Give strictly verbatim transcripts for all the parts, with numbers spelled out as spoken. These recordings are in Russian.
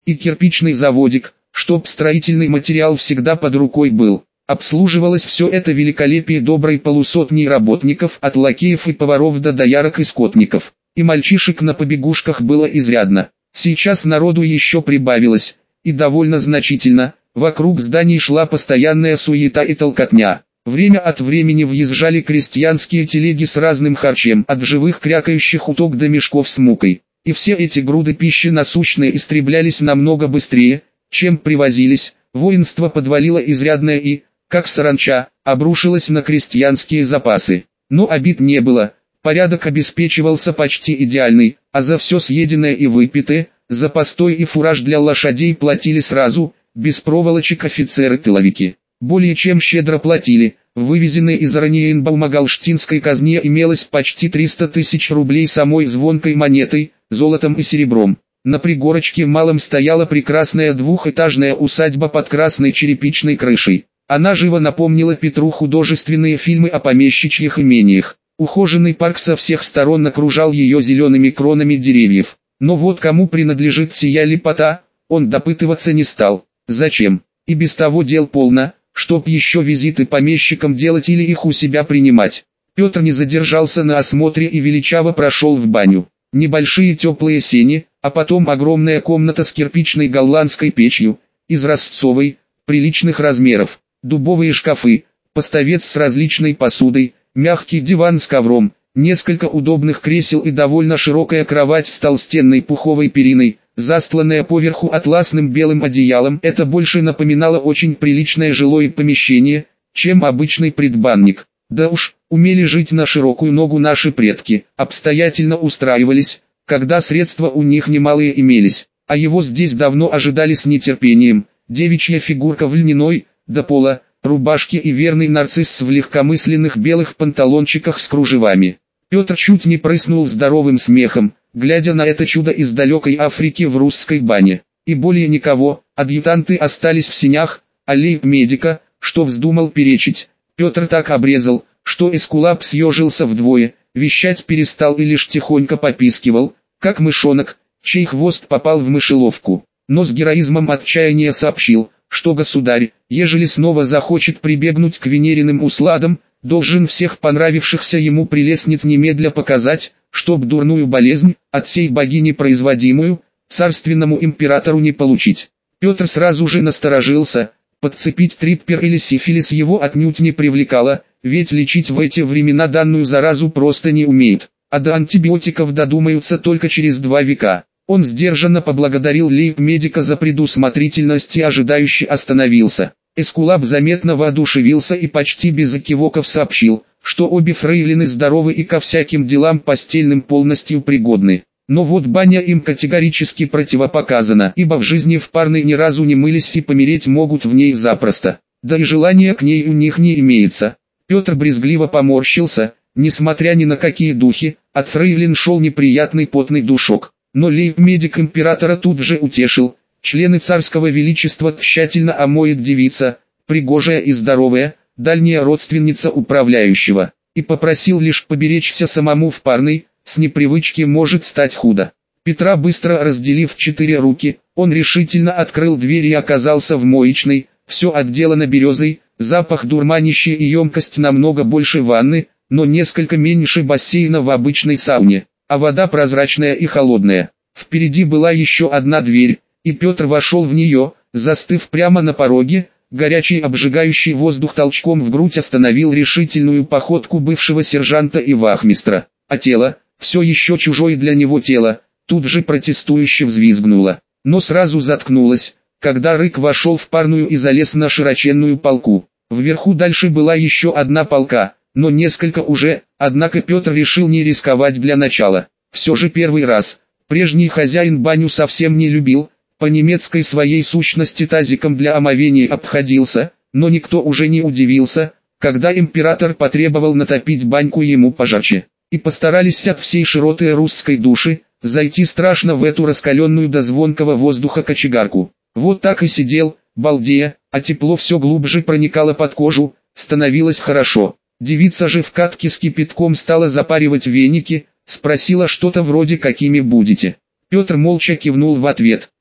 и кирпичный заводик, чтоб строительный материал всегда под рукой был. Обслуживалось все это великолепие доброй полусотни работников, от лакеев и поваров до доярок и скотников. И мальчишек на побегушках было изрядно. Сейчас народу еще прибавилось, и довольно значительно. Вокруг зданий шла постоянная суета и толкотня. Время от времени въезжали крестьянские телеги с разным харчем, от живых крякающих уток до мешков с мукой. И все эти груды пищи насущные истреблялись намного быстрее, чем привозились. Воинство подвалило изрядное и, как саранча, обрушилось на крестьянские запасы. Но обид не было, порядок обеспечивался почти идеальный, а за все съеденное и выпитое, за постой и фураж для лошадей платили сразу, без проволочек офицеры-тыловики. Более чем щедро платили, в вывезенной из Ораниенбаума-Галштинской казне имелось почти триста тысяч рублей самой звонкой монетой, золотом и серебром. На пригорочке малом стояла прекрасная двухэтажная усадьба под красной черепичной крышей. Она живо напомнила Петру художественные фильмы о помещичьих имениях. Ухоженный парк со всех сторон окружал ее зелеными кронами деревьев. Но вот кому принадлежит сия лепота, он допытываться не стал. Зачем? И без того дел полно, чтоб еще визиты помещикам делать или их у себя принимать. Петр не задержался на осмотре и величаво прошел в баню. Небольшие теплые сени, а потом огромная комната с кирпичной голландской печью, изразцовой, приличных размеров. Дубовые шкафы, поставец с различной посудой, мягкий диван с ковром, несколько удобных кресел и довольно широкая кровать с толстенной пуховой периной, застланная поверху атласным белым одеялом. Это больше напоминало очень приличное жилое помещение, чем обычный предбанник. Да уж, умели жить на широкую ногу наши предки, обстоятельно устраивались, когда средства у них немалые имелись, а его здесь давно ожидали с нетерпением. Девичья фигурка в льняной, до пола, рубашке и верный нарцисс в легкомысленных белых панталончиках с кружевами. Петр чуть не прыснул здоровым смехом, глядя на это чудо из далекой Африки в русской бане. И более никого, адъютанты остались в сенях, а лейб-медика, что вздумал перечить, Петр так обрезал, что эскулап съежился вдвое, вещать перестал и лишь тихонько попискивал, как мышонок, чей хвост попал в мышеловку. Но с героизмом отчаяния сообщил, что государь, ежели снова захочет прибегнуть к венериным усладам, должен всех понравившихся ему прелестниц немедля показать, чтоб дурную болезнь, от сей богини производимую, царственному императору не получить. Петр сразу же насторожился, подцепить триппер или сифилис его отнюдь не привлекало, ведь лечить в эти времена данную заразу просто не умеют, а до антибиотиков додумаются только через два века. Он сдержанно поблагодарил лейб-медика за предусмотрительность и ожидающе остановился. Эскулап заметно воодушевился и почти без экивоков сообщил, что обе фрейлины здоровы и ко всяким делам постельным полностью пригодны. Но вот баня им категорически противопоказана, ибо в жизни в парной ни разу не мылись и помереть могут в ней запросто. Да и желания к ней у них не имеется. Петр брезгливо поморщился, несмотря ни на какие духи, от фрейлин шел неприятный потный душок. Но лейб-медик императора тут же утешил, члены царского величества тщательно омоет девица, пригожая и здоровая, дальняя родственница управляющего, и попросил лишь поберечься самому в парной, с непривычки может стать худо. Петра быстро разделив четыре руки, он решительно открыл дверь и оказался в моечной, все отделано березой, запах дурманящий и емкость намного больше ванны, но несколько меньше бассейна в обычной сауне, а вода прозрачная и холодная. Впереди была еще одна дверь, и Петр вошел в нее, застыв прямо на пороге. Горячий обжигающий воздух толчком в грудь остановил решительную походку бывшего сержанта и вахмистра, а тело, все еще чужое для него тело, тут же протестующе взвизгнуло, но сразу заткнулось, когда рык вошел в парную и залез на широченную полку. Вверху дальше была еще одна полка, но несколько уже, однако Петр решил не рисковать для начала. Все же первый раз, прежний хозяин баню совсем не любил, по немецкой своей сущности тазиком для омовения обходился, но никто уже не удивился, когда император потребовал натопить баньку ему пожарче. И постарались от всей широты русской души, зайти страшно в эту раскаленную до звонкого воздуха кочегарку. Вот так и сидел, балдея, а тепло все глубже проникало под кожу, становилось хорошо. Девица же в катке с кипятком стала запаривать веники, спросила что-то вроде «какими будете?». Петр молча кивнул в ответ.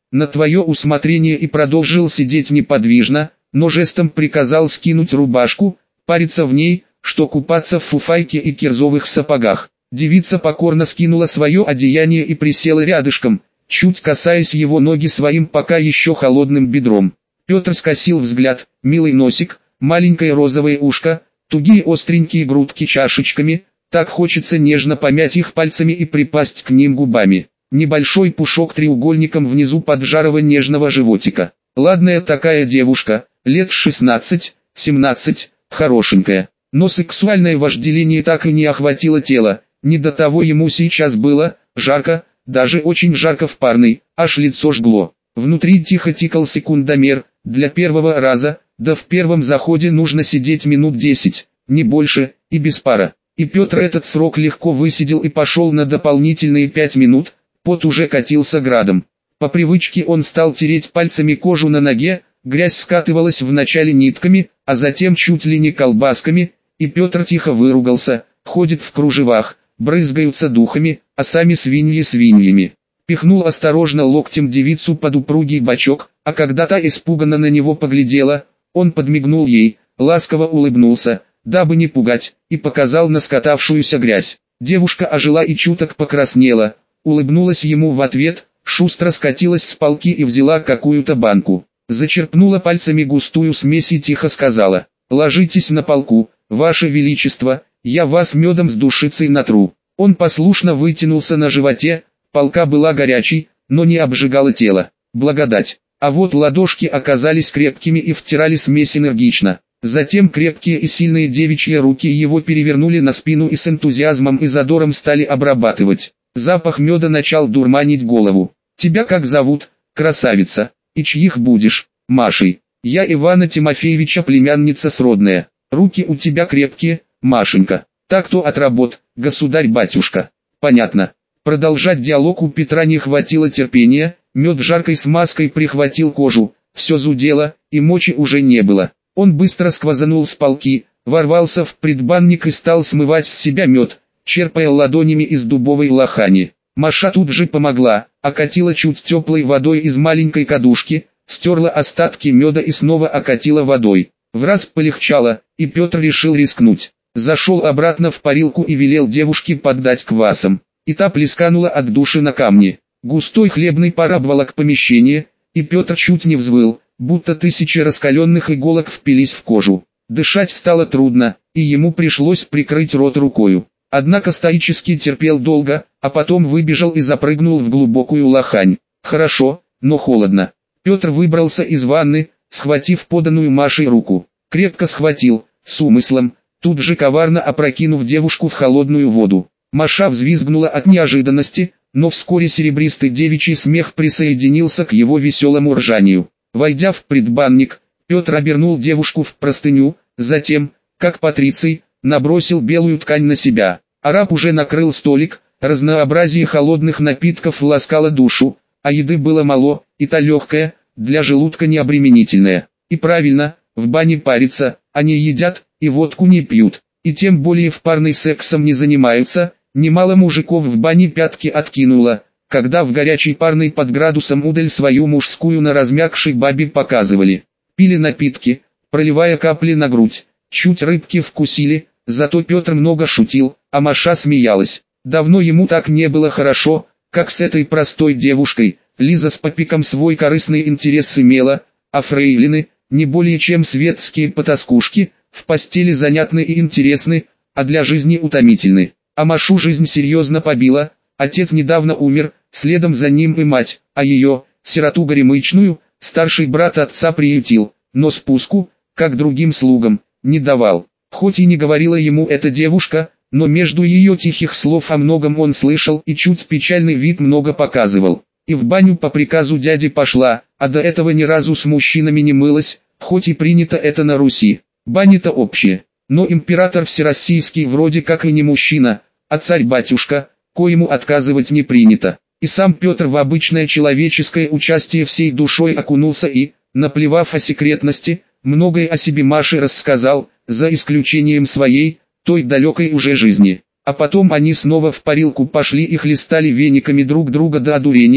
на твое усмотрение, и продолжил сидеть неподвижно, но жестом приказал скинуть рубашку, париться в ней, что купаться в фуфайке и кирзовых сапогах. Девица покорно скинула свое одеяние и присела рядышком, чуть касаясь его ноги своим пока еще холодным бедром. Петр скосил взгляд: милый носик, маленькое розовое ушко, тугие остренькие грудки чашечками, так хочется нежно помять их пальцами и припасть к ним губами. Небольшой пушок треугольником внизу поджарого нежного животика. Ладная такая девушка, лет шестнадцать-семнадцать, хорошенькая. Но сексуальное вожделение так и не охватило тело, не до того ему сейчас было, жарко, даже очень жарко в парной, аж лицо жгло. Внутри тихо тикал секундомер, для первого раза, да в первом заходе нужно сидеть минут десять, не больше, и без пара. И Петр этот срок легко высидел и пошел на дополнительные пять минут, пот уже катился градом. По привычке он стал тереть пальцами кожу на ноге, грязь скатывалась вначале нитками, а затем чуть ли не колбасками, и Петр тихо выругался: ходит в кружевах, брызгаются духами, а сами свиньи свиньями. Пихнул осторожно локтем девицу под упругий бочок, а когда та испуганно на него поглядела, он подмигнул ей, ласково улыбнулся, дабы не пугать, и показал на скатавшуюся грязь. Девушка ожила и чуток покраснела, улыбнулась ему в ответ, шустро скатилась с полки и взяла какую-то банку. Зачерпнула пальцами густую смесь и тихо сказала: «Ложитесь на полку, ваше величество, я вас медом с душицей натру». Он послушно вытянулся на животе, полка была горячей, но не обжигала тело. Благодать. А вот ладошки оказались крепкими и втирали смесь энергично. Затем крепкие и сильные девичьи руки его перевернули на спину и с энтузиазмом и задором стали обрабатывать. Запах меда начал дурманить голову. «Тебя как зовут, красавица? И чьих будешь?» «Машей. Я Ивана Тимофеевича племянница сродная. Руки у тебя крепкие, Машенька. Так-то от работ, государь-батюшка». «Понятно». Продолжать диалог у Петра не хватило терпения, мед жаркой смазкой прихватил кожу, все зудело, и мочи уже не было. Он быстро сквозанул с полки, ворвался в предбанник и стал смывать с себя мед, черпая ладонями из дубовой лохани. Маша тут же помогла, окатила чуть теплой водой из маленькой кадушки, стерла остатки меда и снова окатила водой. Враз полегчало, и Петр решил рискнуть. Зашел обратно в парилку и велел девушке поддать квасом. И та плесканула от души на камни. Густой хлебный пар обволок помещение, и Петр чуть не взвыл, будто тысячи раскаленных иголок впились в кожу. Дышать стало трудно, и ему пришлось прикрыть рот рукою. Однако стоически терпел долго, а потом выбежал и запрыгнул в глубокую лохань. Хорошо, но холодно. Петр выбрался из ванны, схватив поданную Машей руку. Крепко схватил, с умыслом, тут же коварно опрокинув девушку в холодную воду. Маша взвизгнула от неожиданности, но вскоре серебристый девичий смех присоединился к его веселому ржанию. Войдя в предбанник, Петр обернул девушку в простыню, затем, как патриций, набросил белую ткань на себя. Араб уже накрыл столик, разнообразие холодных напитков ласкало душу, а еды было мало, и та легкая, для желудка необременительная. И правильно, в бане парятся, они едят, и водку не пьют, и тем более в парной сексом не занимаются. Немало мужиков в бане пятки откинуло, когда в горячей парной под градусом удаль свою мужскую на размягшей бабе показывали. Пили напитки, проливая капли на грудь, чуть рыбки вкусили, зато Петр много шутил, а Маша смеялась. Давно ему так не было хорошо, как с этой простой девушкой. Лиза с Попиком свой корыстный интерес имела, а фрейлины, не более чем светские потаскушки, в постели занятны и интересны, а для жизни утомительны. А Машу жизнь серьезно побила, отец недавно умер, следом за ним и мать, а ее, сироту горемычную, старший брат отца приютил, но спуску, как другим слугам, не давал. Хоть и не говорила ему эта девушка, но между ее тихих слов о многом он слышал и чуть печальный вид много показывал. И в баню по приказу дяди пошла, а до этого ни разу с мужчинами не мылась, хоть и принято это на Руси. Бани-то общие. Но император всероссийский вроде как и не мужчина, а царь-батюшка, коему отказывать не принято. И сам Петр в обычное человеческое участие всей душой окунулся и, наплевав о секретности, многое о себе Маше рассказал, за исключением своей, той далекой уже жизни. А потом они снова в парилку пошли и хлестали вениками друг друга до одурения,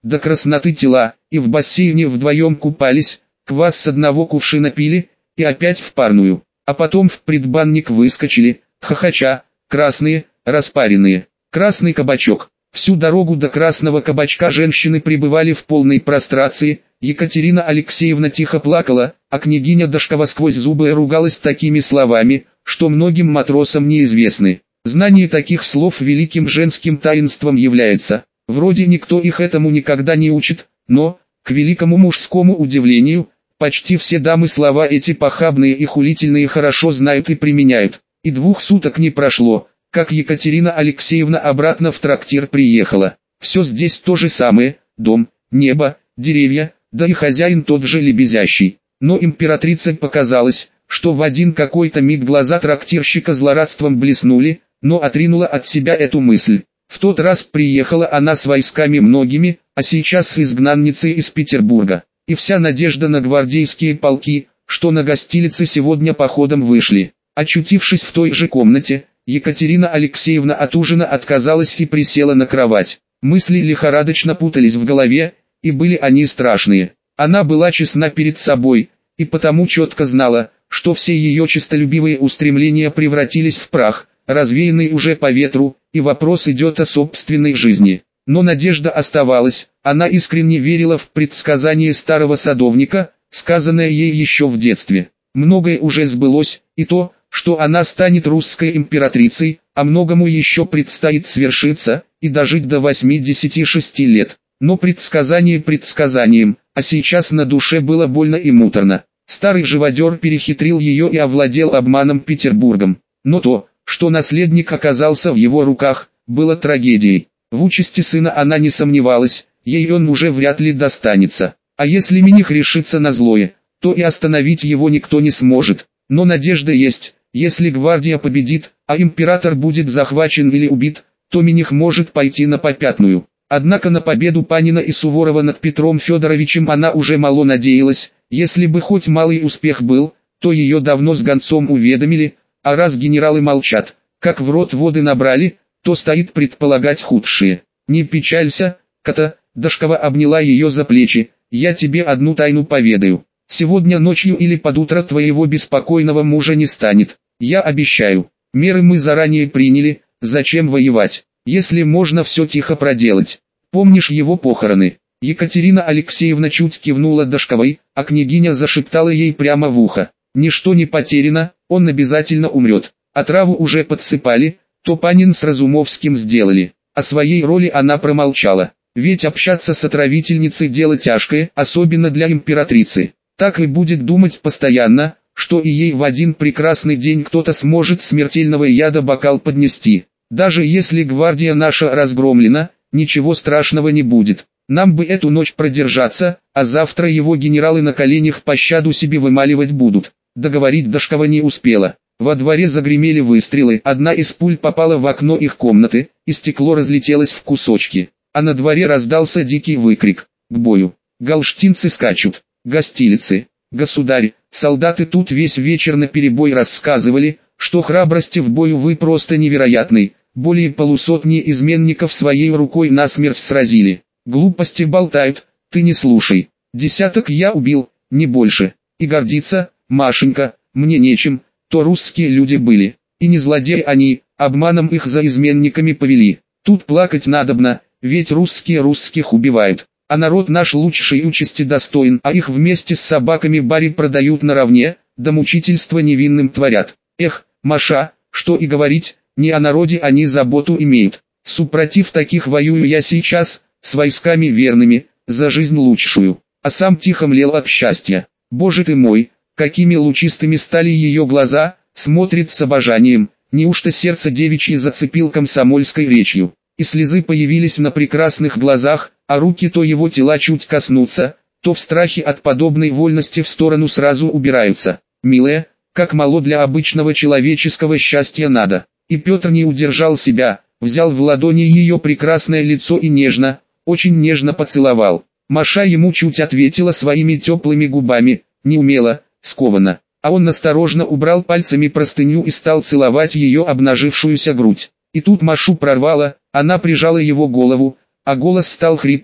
до красноты тела, и в бассейне вдвоем купались, квас с одного кувшина пили, и опять в парную, а потом в предбанник выскочили, хохоча, красные, распаренные. Красный кабачок. Всю дорогу до красного кабачка женщины пребывали в полной прострации, Екатерина Алексеевна тихо плакала, а княгиня Дашкова сквозь зубы ругалась такими словами, что многим матросам неизвестны. Знание таких слов великим женским таинством является. Вроде никто их этому никогда не учит, но, к великому мужскому удивлению, почти все дамы слова эти похабные и хулительные хорошо знают и применяют. И двух суток не прошло, как Екатерина Алексеевна обратно в трактир приехала. Все здесь то же самое: дом, небо, деревья, да и хозяин тот же лебезящий. Но императрице показалось, что в один какой-то миг глаза трактирщика злорадством блеснули, но отринула от себя эту мысль. В тот раз приехала она с войсками многими, а сейчас с изгнанницей из Петербурга. И вся надежда на гвардейские полки, что на гостилице сегодня походом вышли. Очутившись в той же комнате, Екатерина Алексеевна от ужина отказалась и присела на кровать. Мысли лихорадочно путались в голове, и были они страшные. Она была честна перед собой, и потому четко знала, что все ее честолюбивые устремления превратились в прах, развеянный уже по ветру, и вопрос идет о собственной жизни. Но надежда оставалась, она искренне верила в предсказание старого садовника, сказанное ей еще в детстве. Многое уже сбылось, и то, что она станет русской императрицей, а многому еще предстоит свершиться, и дожить до восьмидесяти шести лет. Но предсказание предсказанием, а сейчас на душе было больно и муторно. Старый живодер перехитрил ее и овладел обманом Петербургом. Но то, что наследник оказался в его руках, было трагедией. В участи сына она не сомневалась, ей он уже вряд ли достанется. А если Миних решится на злое, то и остановить его никто не сможет. Но надежда есть. Если гвардия победит, а император будет захвачен или убит, то Миних может пойти на попятную. Однако на победу Панина и Суворова над Петром Федоровичем она уже мало надеялась. Если бы хоть малый успех был, то ее давно с гонцом уведомили, а раз генералы молчат, как в рот воды набрали, то стоит предполагать худшее. «Не печалься, Ката», — Дашкова обняла ее за плечи, — «я тебе одну тайну поведаю. Сегодня ночью или под утро твоего беспокойного мужа не станет. Я обещаю. Меры мы заранее приняли, зачем воевать, если можно все тихо проделать. Помнишь его похороны?» Екатерина Алексеевна чуть кивнула Дашковой, а княгиня зашептала ей прямо в ухо: «Ничто не потеряно, он обязательно умрет. Отраву уже подсыпали, то Панин с Разумовским сделали». О своей роли она промолчала, ведь общаться с отравительницей дело тяжкое, особенно для императрицы. Так и будет думать постоянно, что и ей в один прекрасный день кто-то сможет смертельного яда бокал поднести. Даже если гвардия наша разгромлена, ничего страшного не будет. Нам бы эту ночь продержаться, а завтра его генералы на коленях пощаду себе вымаливать будут. Договорить Дашкова не успела. Во дворе загремели выстрелы, одна из пуль попала в окно их комнаты, и стекло разлетелось в кусочки. А на дворе раздался дикий выкрик: «К бою! Галштинцы скачут! Гостилицы! Государь!» Солдаты тут весь вечер наперебой рассказывали, что храбрости в бою вы просто невероятный, более полусотни изменников своей рукой насмерть сразили. Глупости болтают, ты не слушай. Десяток я убил, не больше. И гордиться, Машенька, мне нечем, то русские люди были. И не злодеи они, обманом их за изменниками повели. Тут плакать надобно, ведь русские русских убивают. А народ наш лучшей участи достоин, а их вместе с собаками бари продают наравне, да мучительство невинным творят. Эх, Маша, что и говорить, не о народе они заботу имеют. Супротив таких воюю я сейчас, с войсками верными, за жизнь лучшую. А сам тихо млел от счастья. Боже ты мой, какими лучистыми стали ее глаза, смотрит с обожанием, неужто сердце девичье зацепил комсомольской речью. И слезы появились на прекрасных глазах, а руки то его тела чуть коснутся, то в страхе от подобной вольности в сторону сразу убираются. Милая, как мало для обычного человеческого счастья надо. И Петр не удержал себя, взял в ладони ее прекрасное лицо и нежно, очень нежно поцеловал. Маша ему чуть ответила своими теплыми губами, неумело, скованно. А он осторожно убрал пальцами простыню и стал целовать ее обнажившуюся грудь. И тут Машу прорвало, она прижала его голову, а голос стал хриплым: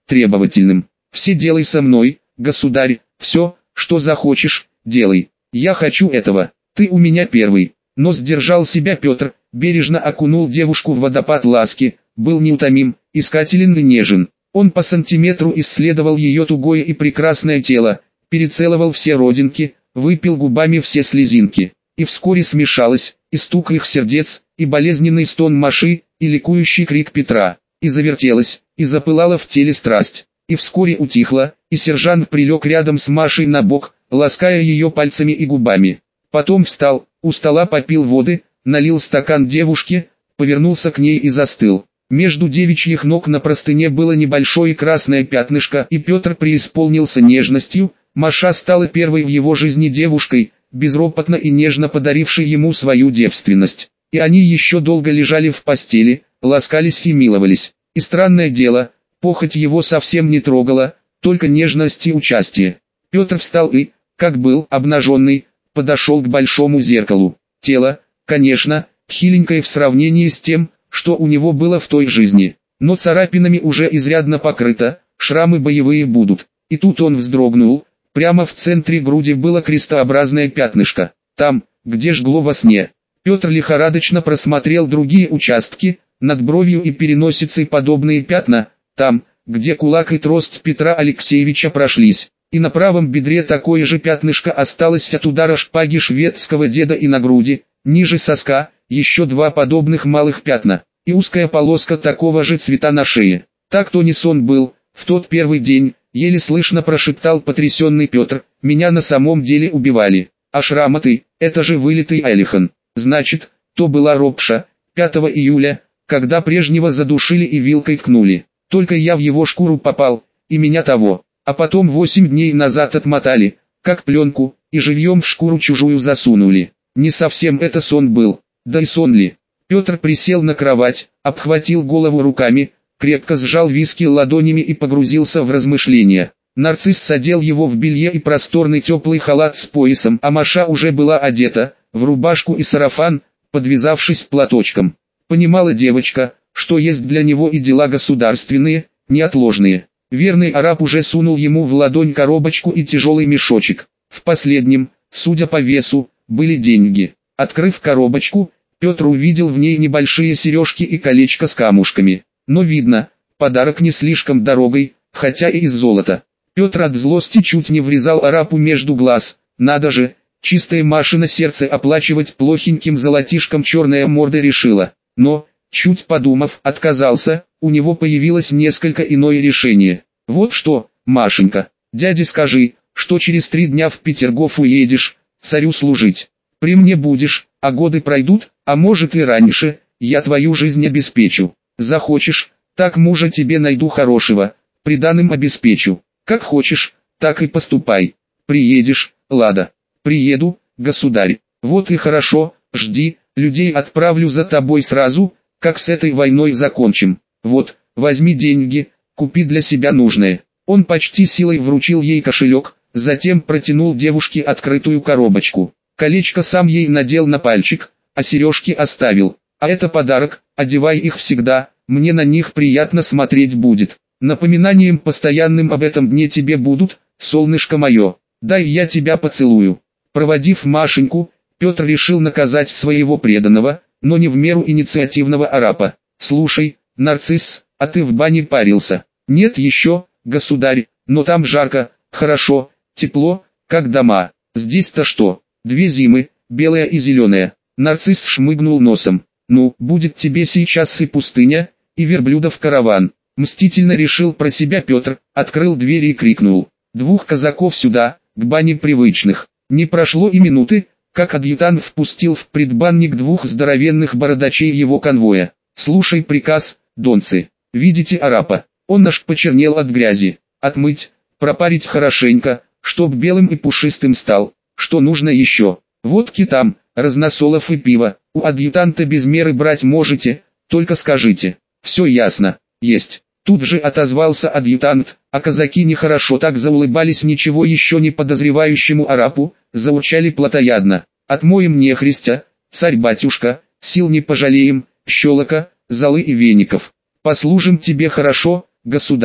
требовательным. «Все делай со мной, государь, все, что захочешь, делай. Я хочу этого, ты у меня первый». Но сдержал себя Петр, бережно окунул девушку в водопад ласки, был неутомим, искателен и нежен. Он по сантиметру исследовал ее тугое и прекрасное тело, перецеловал все родинки, выпил губами все слезинки. И вскоре смешалось, и стук их сердец, и болезненный стон Маши, и ликующий крик Петра. И завертелась, и запылала в теле страсть. И вскоре утихла, и сержант прилег рядом с Машей на бок, лаская ее пальцами и губами. Потом встал, у стола попил воды, налил стакан девушке, повернулся к ней и застыл. Между девичьих ног на простыне было небольшое красное пятнышко, и Петр преисполнился нежностью. Маша стала первой в его жизни девушкой, безропотно и нежно подарившей ему свою девственность. И они еще долго лежали в постели, ласкались и миловались. И странное дело, похоть его совсем не трогала, только нежность и участие. Петр встал и, как был обнаженный, подошел к большому зеркалу. Тело, конечно, хиленькое в сравнении с тем, что у него было в той жизни, но царапинами уже изрядно покрыто, шрамы боевые будут. И тут он вздрогнул, прямо в центре груди было крестообразное пятнышко, там, где жгло во сне. Петр лихорадочно просмотрел другие участки, над бровью и переносицей подобные пятна, там, где кулак и трость Петра Алексеевича прошлись. И на правом бедре такое же пятнышко осталось от удара шпаги шведского деда, и на груди, ниже соска, еще два подобных малых пятна, и узкая полоска такого же цвета на шее. Так то не сон был, в тот первый день, еле слышно прошептал потрясенный Петр, меня на самом деле убивали, а шрамы-ты, это же вылитый Элихан. Значит, то была Ропша, пятого июля, когда прежнего задушили и вилкой ткнули. Только я в его шкуру попал, и меня того. А потом восемь дней назад отмотали, как пленку, и живьем в шкуру чужую засунули. Не совсем это сон был, да и сон ли. Петр присел на кровать, обхватил голову руками, крепко сжал виски ладонями и погрузился в размышления. Нарцисс садил его в белье и просторный теплый халат с поясом, а Маша уже была одета, в рубашку и сарафан, подвязавшись платочком. Понимала девочка, что есть для него и дела государственные, неотложные. Верный араб уже сунул ему в ладонь коробочку и тяжелый мешочек. В последнем, судя по весу, были деньги. Открыв коробочку, Петр увидел в ней небольшие сережки и колечко с камушками. Но видно, подарок не слишком дорогой, хотя и из золота. Петр от злости чуть не врезал арабу между глаз. Надо же, чистое Машино сердце оплачивать плохеньким золотишком черная морда решила. Но, чуть подумав, отказался. У него появилось несколько иное решение. Вот что, Машенька, дяде скажи, что через три дня в Петергоф уедешь, царю служить. При мне будешь, а годы пройдут, а может и раньше, я твою жизнь обеспечу. Захочешь, так мужа тебе найду хорошего, приданым обеспечу. Как хочешь, так и поступай. Приедешь, лада. Приеду, государь. Вот и хорошо, жди, людей отправлю за тобой сразу, как с этой войной закончим. Вот, возьми деньги, купи для себя нужное. Он почти силой вручил ей кошелек, затем протянул девушке открытую коробочку. Колечко сам ей надел на пальчик, а сережки оставил. А это подарок, одевай их всегда, мне на них приятно смотреть будет. Напоминанием постоянным об этом дне тебе будут, солнышко мое. Дай я тебя поцелую. Проводив Машеньку, Петр решил наказать своего преданного, но не в меру инициативного араба. Слушай, Нарцисс, а ты в бане парился? Нет еще, государь, но там жарко, хорошо, тепло, как дома. Здесь-то что? Две зимы, белая и зеленая. Нарцисс шмыгнул носом. Ну, будет тебе сейчас и пустыня, и верблюдов караван. Мстительно решил про себя Петр, открыл дверь и крикнул. Двух казаков сюда, к бане привычных. Не прошло и минуты, как адъютант впустил в предбанник двух здоровенных бородачей его конвоя. Слушай приказ, донцы. Видите араба? Он наш почернел от грязи. Отмыть, пропарить хорошенько, чтоб белым и пушистым стал. Что нужно еще? Водки там, разносолов и пива. У адъютанта без меры брать можете, только скажите. Все ясно, есть. Тут же отозвался адъютант, а казаки нехорошо так заулыбались ничего еще не подозревающему арабу, заурчали плотоядно. Отмоем нехристя, царь-батюшка, сил не пожалеем, щелока, золы и веников. Послужим тебе хорошо, государь.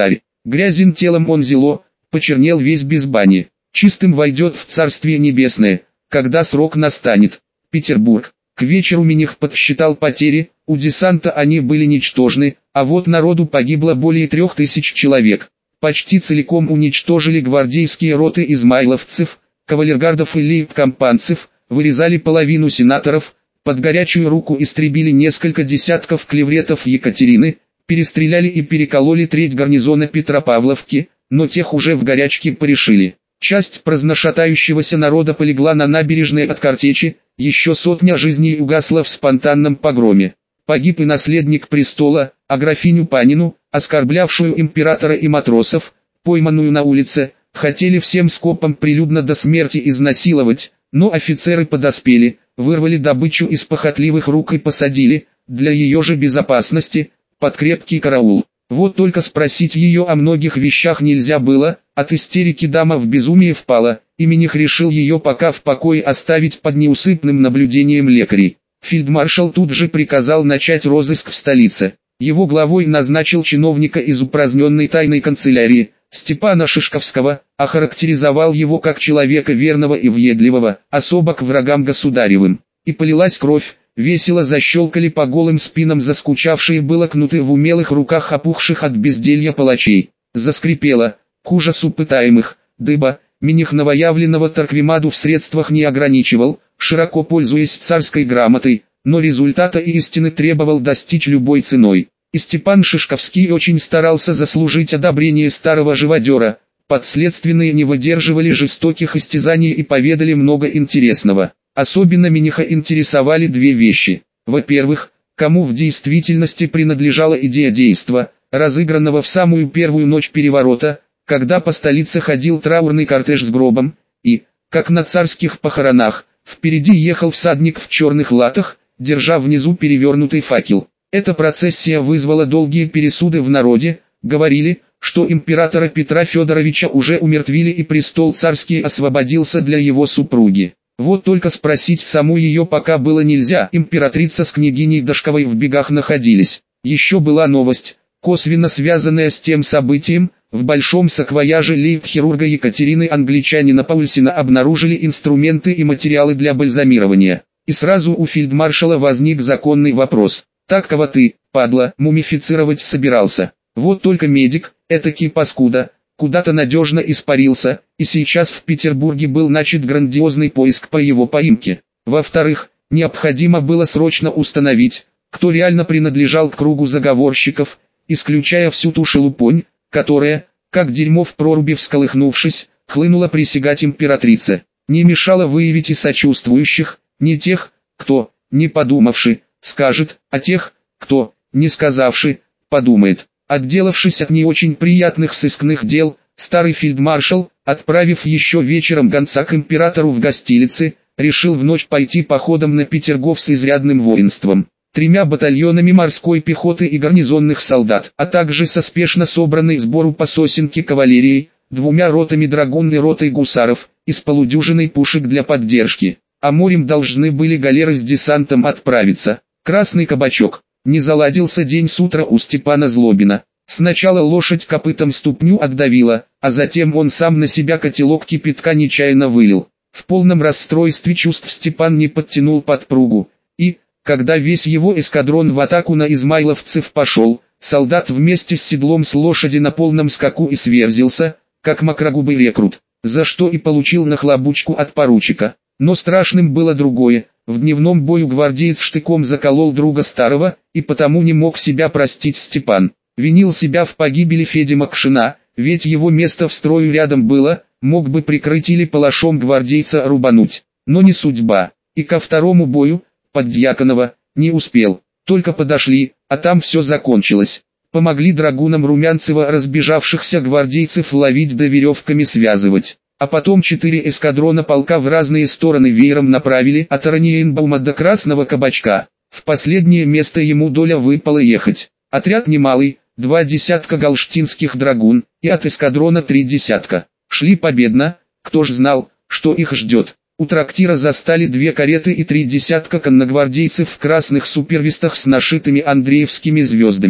Грязен телом он зело, почернел весь без бани. Чистым войдет в Царствие Небесное, когда срок настанет. Петербург. К вечеру Миних подсчитал потери, у десанта они были ничтожны, а вот народу погибло более трех тысяч человек. Почти целиком уничтожили гвардейские роты измайловцев, кавалергардов и лейб-компанцев, вырезали половину сенаторов, под горячую руку истребили несколько десятков клевретов Екатерины, перестреляли и перекололи треть гарнизона Петропавловки, но тех уже в горячке порешили. Часть праздношатающегося народа полегла на набережной от картечи, еще сотня жизней угасла в спонтанном погроме. Погиб и наследник престола, а графиню Панину, оскорблявшую императора и матросов, пойманную на улице, хотели всем скопом прилюдно до смерти изнасиловать, но офицеры подоспели, вырвали добычу из похотливых рук и посадили, для ее же безопасности, под крепкий караул. Вот только спросить ее о многих вещах нельзя было, от истерики дама в безумие впала, и Миних решил ее пока в покое оставить под неусыпным наблюдением лекарей. Фельдмаршал тут же приказал начать розыск в столице. Его главой назначил чиновника из упраздненной тайной канцелярии, Степана Шишковского, охарактеризовал его как человека верного и въедливого, особо к врагам государевым. И полилась кровь, весело защелкали по голым спинам заскучавшие было кнуты в умелых руках опухших от безделья палачей. Заскрипело, к ужасу пытаемых, дыба, Миних новоявленного Торквемаду в средствах не ограничивал, широко пользуясь царской грамотой, но результата и истины требовал достичь любой ценой. И Степан Шишковский очень старался заслужить одобрение старого живодера. Подследственные не выдерживали жестоких истязаний и поведали много интересного. Особенно Миниха интересовали две вещи. Во-первых, кому в действительности принадлежала идея действа, разыгранного в самую первую ночь переворота, когда по столице ходил траурный кортеж с гробом, и, как на царских похоронах, впереди ехал всадник в черных латах, держа внизу перевернутый факел. Эта процессия вызвала долгие пересуды в народе, говорили, что императора Петра Федоровича уже умертвили и престол царский освободился для его супруги. Вот только спросить саму ее пока было нельзя, императрица с княгиней Дашковой в бегах находились. Еще была новость, косвенно связанная с тем событием, в большом саквояже лейб-хирурга Екатерины англичанина Паульсина обнаружили инструменты и материалы для бальзамирования. И сразу у фельдмаршала возник законный вопрос: так кого ты, падла, мумифицировать собирался? Вот только медик, этакий паскуда, куда-то надежно испарился, и сейчас в Петербурге был начат грандиозный поиск по его поимке. Во-вторых, необходимо было срочно установить, кто реально принадлежал к кругу заговорщиков, исключая всю ту шелупонь, которая, как дерьмо в проруби всколыхнувшись, хлынула присягать императрице. Не мешало выявить и сочувствующих, не тех, кто, не подумавши, скажет, а тех, кто, не сказавши, подумает. Отделавшись от не очень приятных сыскных дел, старый фельдмаршал, отправив еще вечером гонца к императору в гостилице, решил в ночь пойти походом на Петергоф с изрядным воинством, тремя батальонами морской пехоты и гарнизонных солдат, а также со спешно собранной сбору по сосенке кавалерией, двумя ротами драгун и ротой гусаров, и с полудюжиной пушек для поддержки. А морем должны были галеры с десантом отправиться. Красный кабачок. Не заладился день с утра у Степана Злобина. Сначала лошадь копытом ступню отдавила, а затем он сам на себя котелок кипятка нечаянно вылил. В полном расстройстве чувств Степан не подтянул подпругу, и, когда весь его эскадрон в атаку на измайловцев пошел, солдат вместе с седлом с лошади на полном скаку и сверзился, как макрогубый рекрут, за что и получил нахлобучку от поручика. Но страшным было другое. В дневном бою гвардеец штыком заколол друга старого, и потому не мог себя простить Степан. Винил себя в погибели Феди Макшина, ведь его место в строю рядом было, мог бы прикрыть или палашом гвардейца рубануть. Но не судьба. И ко второму бою, под Дьяконова, не успел. Только подошли, а там все закончилось. Помогли драгунам Румянцева разбежавшихся гвардейцев ловить да веревками связывать. А потом четыре эскадрона полка в разные стороны веером направили от Ораниенбаума до Красного Кабачка. В последнее место ему доля выпала ехать. Отряд немалый, два десятка галштинских драгун, и от эскадрона три десятка. Шли победно, кто ж знал, что их ждет. У трактира застали две кареты и три десятка конногвардейцев в красных супервестах с нашитыми андреевскими звездами.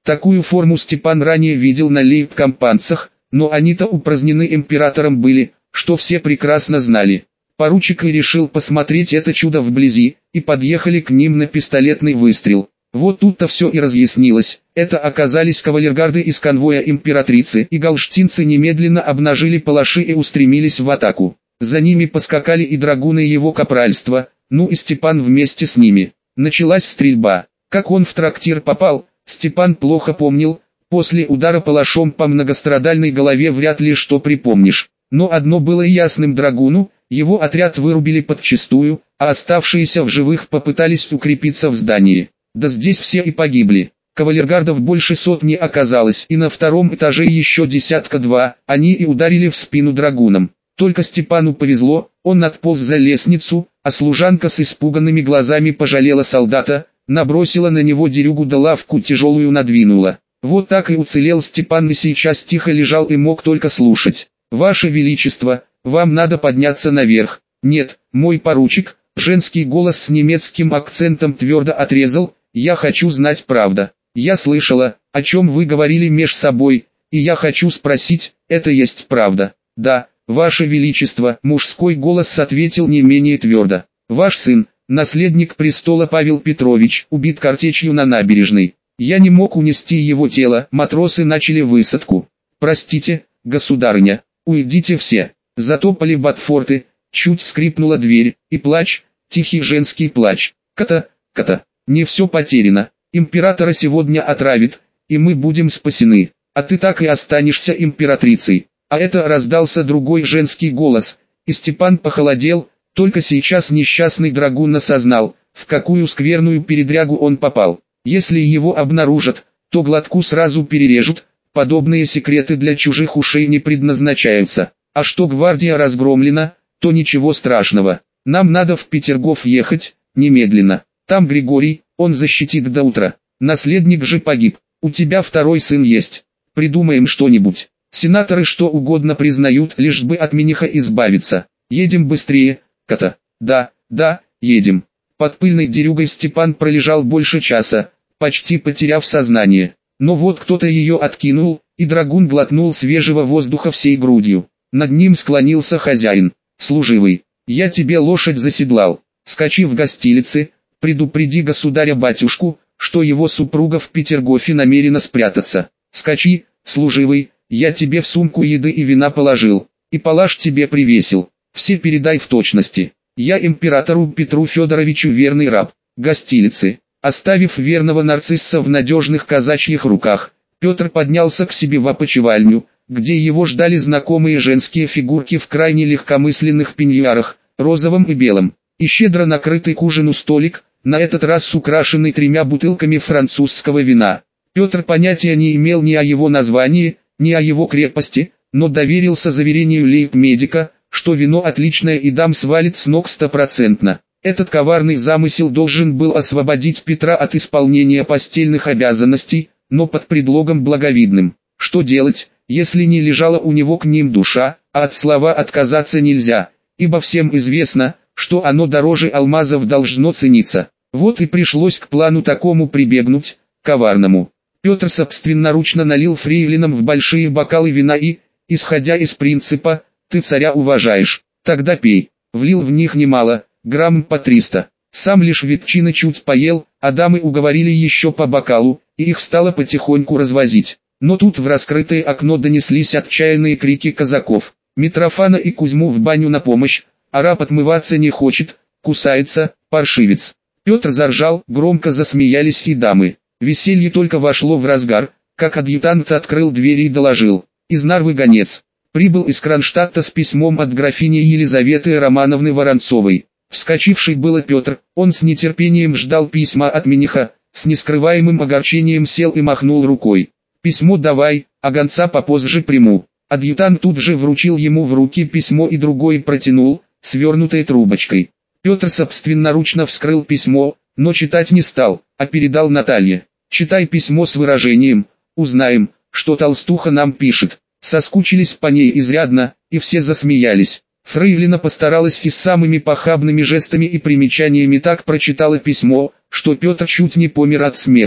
Такую форму Степан ранее видел на лейб-компанцах, но они-то упразднены императором были, что все прекрасно знали. Поручик и решил посмотреть это чудо вблизи, и подъехали к ним на пистолетный выстрел. Вот тут-то все и разъяснилось. Это оказались кавалергарды из конвоя императрицы, и галштинцы немедленно обнажили палаши и устремились в атаку. За ними поскакали и драгуны его капральства, ну и Степан вместе с ними. Началась стрельба. Как он в трактир попал, Степан плохо помнил. После удара палашом по многострадальной голове вряд ли что припомнишь. Но одно было ясным драгуну: его отряд вырубили подчистую, а оставшиеся в живых попытались укрепиться в здании. Да здесь все и погибли. Кавалергардов больше сотни оказалось, и на втором этаже еще десятка-два. Они и ударили в спину драгунам. Только Степану повезло, он отполз за лестницу, а служанка с испуганными глазами пожалела солдата, набросила на него дерюгу да лавку тяжелую надвинула. Вот так и уцелел Степан, и сейчас тихо лежал и мог только слушать. «Ваше Величество, вам надо подняться наверх». «Нет, мой поручик», женский голос с немецким акцентом твердо отрезал, «я хочу знать правду. Я слышала, о чем вы говорили меж собой, и я хочу спросить, это есть правда?» «Да, Ваше Величество», мужской голос ответил не менее твердо. «Ваш сын, наследник престола Павел Петрович, убит картечью на набережной. Я не мог унести его тело, матросы начали высадку. Простите, государыня, уйдите все». Затопали ботфорты, чуть скрипнула дверь, и плач, тихий женский плач. «Кота, кота, не все потеряно, императора сегодня отравит, и мы будем спасены, а ты так и останешься императрицей». А это раздался другой женский голос, и Степан похолодел. Только сейчас несчастный драгун осознал, в какую скверную передрягу он попал. Если его обнаружат, то глотку сразу перережут, подобные секреты для чужих ушей не предназначаются. А что гвардия разгромлена, то ничего страшного. Нам надо в Петергоф ехать, немедленно. Там Григорий, он защитит до утра. Наследник же погиб, у тебя второй сын есть. Придумаем что-нибудь. Сенаторы что угодно признают, лишь бы от мениха избавиться. Едем быстрее, кота. Да, да, едем. Под пыльной дерюгой Степан пролежал больше часа, почти потеряв сознание. Но вот кто-то ее откинул, и драгун глотнул свежего воздуха всей грудью. Над ним склонился хозяин. «Служивый, я тебе лошадь заседлал. Скачи в гостилице, предупреди государя-батюшку, что его супруга в Петергофе намерена спрятаться. Скачи, служивый, я тебе в сумку еды и вина положил, и палаш тебе привесил. Все передай в точности. Я императору Петру Федоровичу верный раб». Гостилицы. Оставив верного нарцисса в надежных казачьих руках, Петр поднялся к себе в опочивальню, где его ждали знакомые женские фигурки в крайне легкомысленных пеньюарах, розовом и белом, и щедро накрытый к ужину столик, на этот раз украшенный тремя бутылками французского вина. Петр понятия не имел ни о его названии, ни о его крепости, но доверился заверению лейб-медика, что вино отличное и дам свалит с ног стопроцентно. Этот коварный замысел должен был освободить Петра от исполнения постельных обязанностей, но под предлогом благовидным. Что делать, если не лежала у него к ним душа, а от слова отказаться нельзя, ибо всем известно, что оно дороже алмазов должно цениться. Вот и пришлось к плану такому прибегнуть, коварному. Петр собственноручно налил фрейлинам в большие бокалы вина и, исходя из принципа «ты царя уважаешь, тогда пей», влил в них немало, грамм по триста. Сам лишь ветчины чуть поел, а дамы уговорили еще по бокалу, и их стало потихоньку развозить. Но тут в раскрытое окно донеслись отчаянные крики казаков. Митрофана и Кузьму в баню на помощь, а раб отмываться не хочет, кусается, паршивец. Петр заржал, громко засмеялись и дамы. Веселье только вошло в разгар, как адъютант открыл двери и доложил. Из Нарвы гонец. Прибыл из Кронштадта с письмом от графини Елизаветы Романовны Воронцовой. Вскочивший было Петр, он с нетерпением ждал письма от мениха, с нескрываемым огорчением сел и махнул рукой. «Письмо давай, а гонца попозже приму». Адъютант тут же вручил ему в руки письмо и другое протянул, свернутое трубочкой. Петр собственноручно вскрыл письмо, но читать не стал, а передал Наталье. «Читай письмо с выражением, узнаем, что толстуха нам пишет». Соскучились по ней изрядно, и все засмеялись. Фрейлина постаралась и с самыми похабными жестами и примечаниями так прочитала письмо, что Петр чуть не помер от смеха.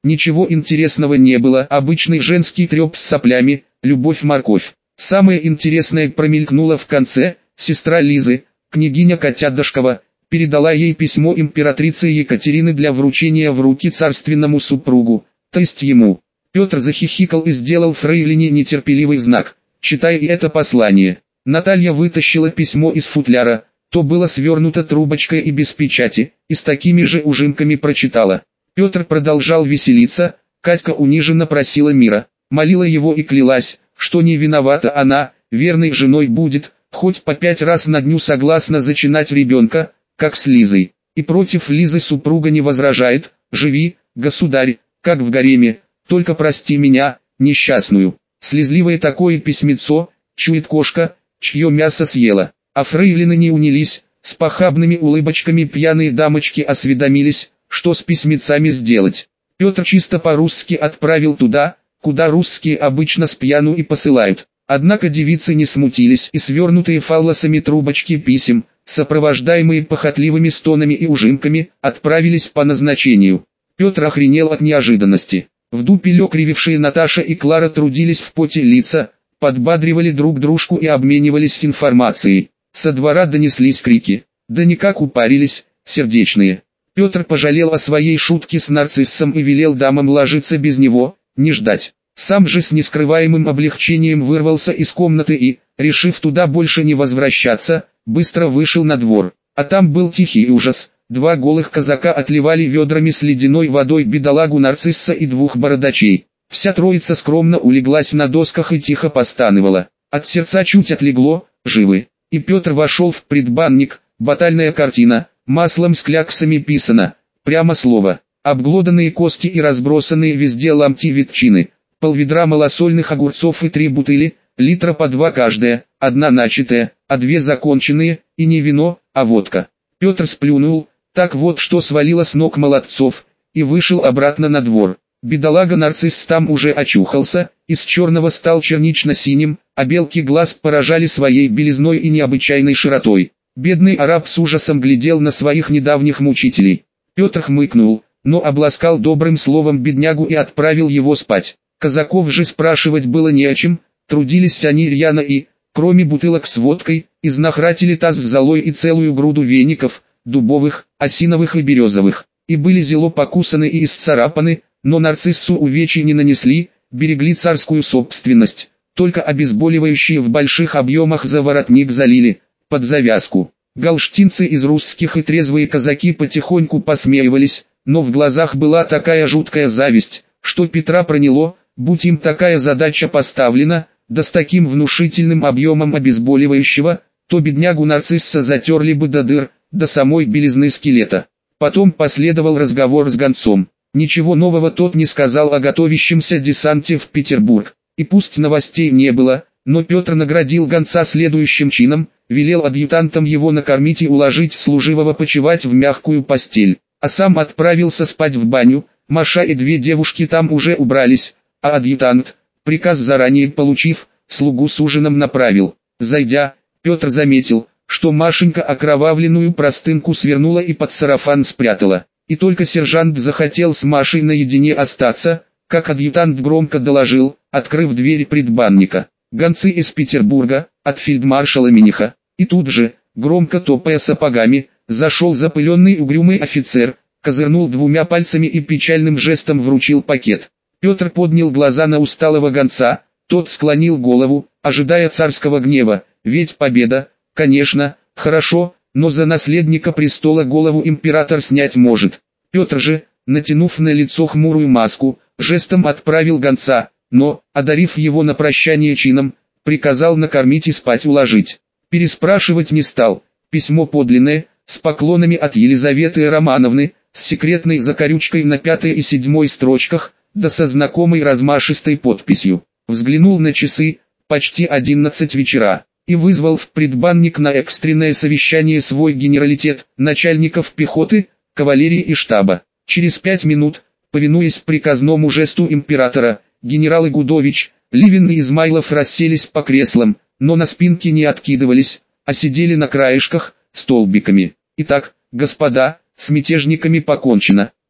Ничего интересного не было, обычный женский треп с соплями, любовь-морковь. Самое интересное промелькнуло в конце. Сестра Лизы, княгиня Котядышкова, передала ей письмо императрицы Екатерины для вручения в руки царственному супругу, то есть ему. Петр захихикал и сделал фрейлине нетерпеливый знак, читая это послание. Наталья вытащила письмо из футляра, то было свернуто трубочкой и без печати, и с такими же ужимками прочитала. Петр продолжал веселиться, Катька униженно просила мира, молила его и клялась, что не виновата она, верной женой будет, хоть по пять раз на дню согласна зачинать ребенка, как с Лизой. И против Лизы супруга не возражает, живи, государь, как в гареме, только прости меня, несчастную. Слезливое такое письмецо, чует кошка, чье мясо съела. А фрейлины не унились, с похабными улыбочками пьяные дамочки осведомились, что с письмецами сделать. Петр чисто по-русски отправил туда, куда русские обычно с пьяну и посылают. Однако девицы не смутились, и свернутые фаллосами трубочки писем, сопровождаемые похотливыми стонами и ужимками, отправились по назначению. Петр охренел от неожиданности. В дупеле кривившие Наташа и Клара трудились в поте лица, подбадривали друг дружку и обменивались информацией. Со двора донеслись крики. Да никак упарились, сердечные. Петр пожалел о своей шутке с нарциссом и велел дамам ложиться без него, не ждать. Сам же с нескрываемым облегчением вырвался из комнаты и, решив туда больше не возвращаться, быстро вышел на двор. А там был тихий ужас. Два голых казака отливали ведрами с ледяной водой бедолагу нарцисса и двух бородачей. Вся троица скромно улеглась на досках и тихо постанывала. От сердца чуть отлегло, живы. И Петр вошел в предбанник, батальная картина, маслом с кляксами писано, прямо слово. Обглоданные кости и разбросанные везде ломти ветчины, полведра малосольных огурцов и три бутыли, литра по два каждая, одна начатая, а две законченные, и не вино, а водка. Петр сплюнул, так вот что свалило с ног молодцов, и вышел обратно на двор. Бедолага нарцисс там уже очухался, из черного стал чернично-синим, а белки глаз поражали своей белизной и необычайной широтой. Бедный араб с ужасом глядел на своих недавних мучителей. Петр хмыкнул, но обласкал добрым словом беднягу и отправил его спать. Казаков же спрашивать было не о чем, трудились они рьяно и, кроме бутылок с водкой, изнахратили таз с золой и целую груду веников, дубовых, осиновых и березовых, и были зело покусаны и исцарапаны, но нарциссу увечий не нанесли, берегли царскую собственность, только обезболивающие в больших объемах за воротник залили, под завязку. Галштинцы из русских и трезвые казаки потихоньку посмеивались, но в глазах была такая жуткая зависть, что Петра проняло, будь им такая задача поставлена, да с таким внушительным объемом обезболивающего, то беднягу нарцисса затерли бы до дыр, до самой белизны скелета. Потом последовал разговор с гонцом. Ничего нового тот не сказал о готовящемся десанте в Петербург. И пусть новостей не было, но Петр наградил гонца следующим чином, велел адъютантам его накормить и уложить служивого почевать в мягкую постель, а сам отправился спать в баню. Маша и две девушки там уже убрались, а адъютант, приказ заранее получив, слугу с ужином направил. Зайдя, Петр заметил, что Машенька окровавленную простынку свернула и под сарафан спрятала. И только сержант захотел с Машей наедине остаться, как адъютант громко доложил, открыв дверь предбанника: гонцы из Петербурга, от фельдмаршала Миниха. И тут же, громко топая сапогами, зашел запыленный угрюмый офицер, козырнул двумя пальцами и печальным жестом вручил пакет. Петр поднял глаза на усталого гонца, тот склонил голову, ожидая царского гнева, ведь победа, конечно, хорошо, но за наследника престола голову император снять может. Петр же, натянув на лицо хмурую маску, жестом отправил гонца, но, одарив его на прощание чином, приказал накормить и спать уложить. Переспрашивать не стал, письмо подлинное, с поклонами от Елизаветы Романовны, с секретной закорючкой на пятой и седьмой строчках, да со знакомой размашистой подписью. Взглянул на часы, почти одиннадцать вечера, и вызвал в предбанник на экстренное совещание свой генералитет, начальников пехоты, кавалерии и штаба. Через пять минут, повинуясь приказному жесту императора, генералы Гудович, Ливин и Измайлов расселись по креслам, но на спинке не откидывались, а сидели на краешках, столбиками. Итак, господа, с мятежниками покончено.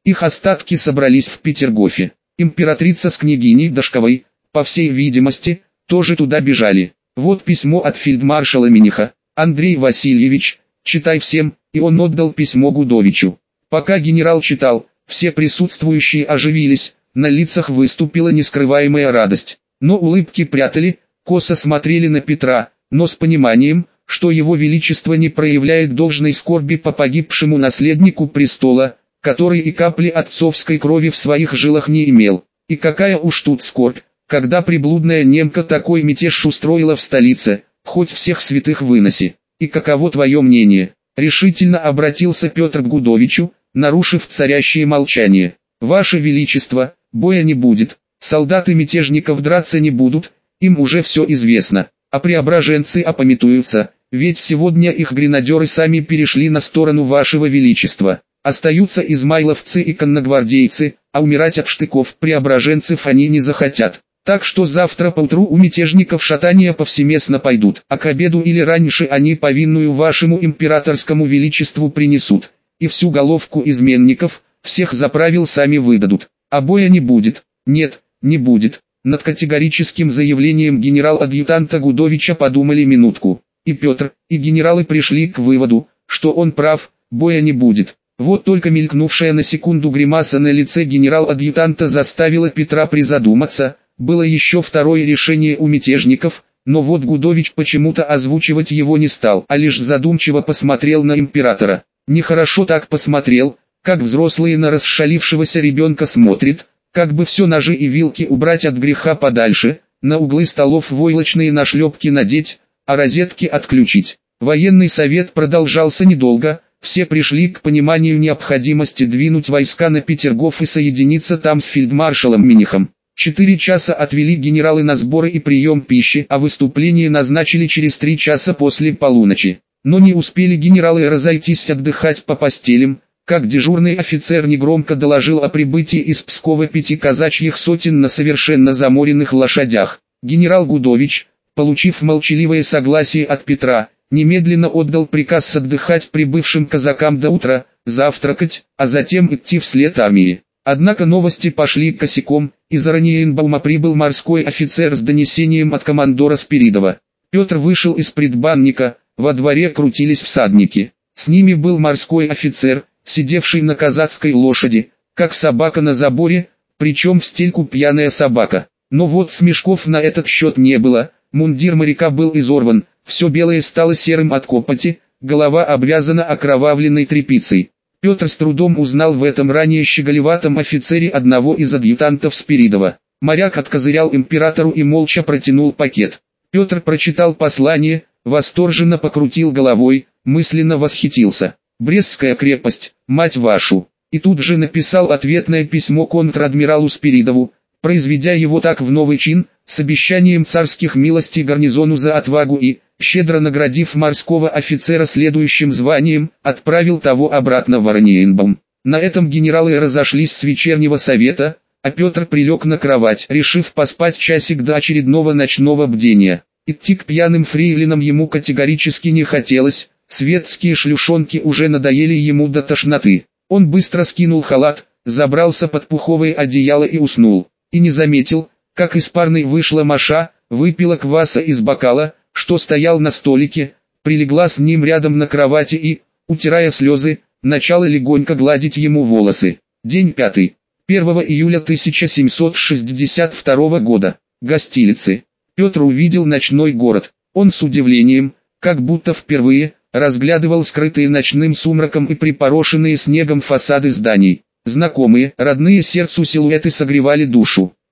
Их остатки собрались в Петергофе. Императрица с княгиней Дашковой, по всей видимости, тоже туда бежали. Вот письмо от фельдмаршала Миниха. Андрей Васильевич, читай всем, и он отдал письмо Гудовичу. Пока генерал читал, все присутствующие оживились, на лицах выступила нескрываемая радость. Но улыбки прятали, косо смотрели на Петра, но с пониманием, что его величество не проявляет должной скорби по погибшему наследнику престола, который и капли отцовской крови в своих жилах не имел. И какая уж тут скорбь, когда приблудная немка такой мятеж устроила в столице, хоть всех святых выноси. И каково твое мнение? Решительно обратился Петр к Гудовичу, нарушив царящее молчание. Ваше величество, боя не будет, солдаты мятежников драться не будут, им уже все известно, а преображенцы опамятуются, ведь сегодня их гренадеры сами перешли на сторону вашего величества. Остаются измайловцы и конногвардейцы, а умирать от штыков преображенцев они не захотят. Так что завтра поутру у мятежников шатания повсеместно пойдут, а к обеду или раньше они повинную вашему императорскому величеству принесут, и всю головку изменников, всех за правил сами выдадут. А боя не будет, нет, не будет. Над категорическим заявлением генерал-адъютанта Гудовича подумали минутку. И Петр, и генералы пришли к выводу, что он прав, боя не будет. Вот только мелькнувшая на секунду гримаса на лице генерал-адъютанта заставила Петра призадуматься. Было еще второе решение у мятежников, но вот Гудович почему-то озвучивать его не стал, а лишь задумчиво посмотрел на императора. Нехорошо так посмотрел, как взрослый на расшалившегося ребенка смотрит, как бы все ножи и вилки убрать от греха подальше, на углы столов войлочные нашлепки надеть, а розетки отключить. Военный совет продолжался недолго, все пришли к пониманию необходимости двинуть войска на Петергоф и соединиться там с фельдмаршалом Минихом. Четыре часа отвели генералы на сборы и прием пищи, а выступление назначили через три часа после полуночи. Но не успели генералы разойтись отдыхать по постелям, как дежурный офицер негромко доложил о прибытии из Пскова пяти казачьих сотен на совершенно заморенных лошадях. Генерал Гудович, получив молчаливое согласие от Петра, немедленно отдал приказ отдыхать прибывшим казакам до утра, завтракать, а затем идти вслед армии. Однако новости пошли косяком, из Ораниенбаума прибыл морской офицер с донесением от командора Спиридова. Петр вышел из предбанника, во дворе крутились всадники. С ними был морской офицер, сидевший на казацкой лошади, как собака на заборе, причем в стельку пьяная собака. Но вот смешков на этот счет не было, мундир моряка был изорван, все белое стало серым от копоти, голова обвязана окровавленной тряпицей. Петр с трудом узнал в этом ранее щеголеватом офицере одного из адъютантов Спиридова. Моряк откозырял императору и молча протянул пакет. Петр прочитал послание, восторженно покрутил головой, мысленно восхитился. «Брестская крепость, мать вашу!» И тут же написал ответное письмо контр-адмиралу Спиридову, произведя его так в новый чин, с обещанием царских милостей гарнизону за отвагу и, щедро наградив морского офицера следующим званием, отправил того обратно в Ораниенбаум. На этом генералы разошлись с вечернего совета, а Петр прилег на кровать, решив поспать часик до очередного ночного бдения. Идти к пьяным фрейлинам ему категорически не хотелось, светские шлюшонки уже надоели ему до тошноты. Он быстро скинул халат, забрался под пуховое одеяло и уснул. И не заметил, как из парной вышла Маша, выпила кваса из бокала, что стоял на столике, прилегла с ним рядом на кровати и, утирая слезы, начала легонько гладить ему волосы. День пятый. первого июля тысяча семьсот шестьдесят второго года. Гостилицы. Петр увидел ночной город. Он с удивлением, как будто впервые, разглядывал скрытые ночным сумраком и припорошенные снегом фасады зданий. Знакомые, родные сердцу силуэты согревали душу.